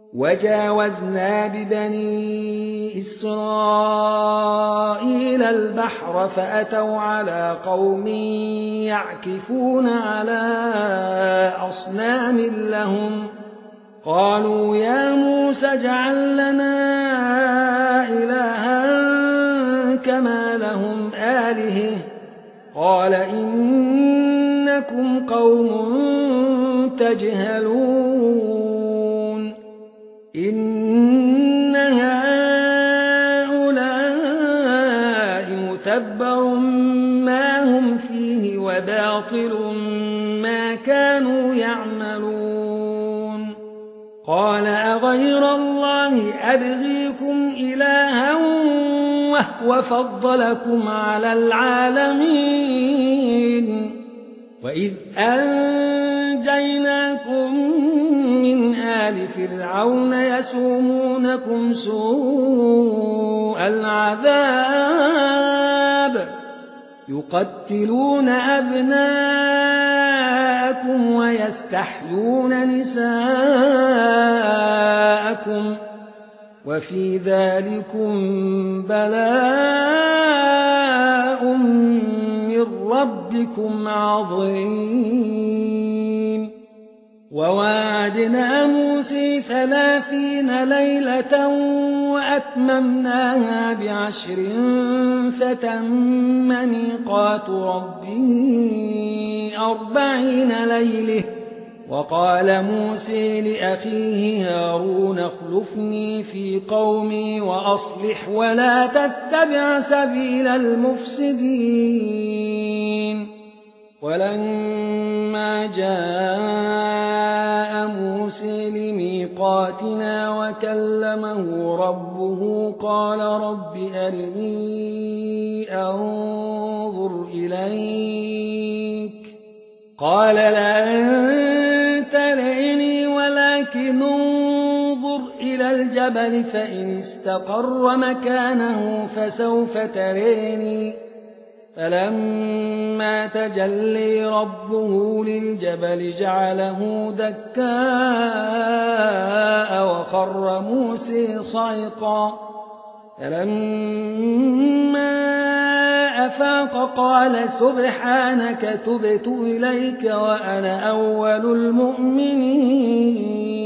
وجاوزنا ببني إسرائيل البحر فأتوا على قوم يعكفون على أصنام لهم قالوا يا موسى اجعل لنا إلها كما لهم آلهة قال إنكم قوم تجهلون إن هؤلاء متبر ما هم فيه وباطل ما كانوا يعملون قال أغير الله أبغيكم إلها وهو فضلكم على العالمين وإذ أنجيناكم من آل فرعون يسومونكم سوء العذاب يقتلون أبناءكم ويستحيون نساءكم وفي ذلكم بلاء من ربكم عظيم وواعدنا موسى 30 ليلة وأتممناها ب10 فتم ميقات ربه 40 ليلة وقال موسى لأخيه هارون اخلفني في قومي وأصلح ولا تتبع سبيل المفسدين ولما جاء موسى لميقاتنا وكلمه ربه قال رب أرني أنظر إليك قال لن تريني ولكن انظر إلى الجبل فإن استقر مكانه فسوف تريني فلما تجلي ربه للجبل جعله دكاء وخر موسى صعقا فلما أفاق قال سبحانك تبت إليك وأنا أول المؤمنين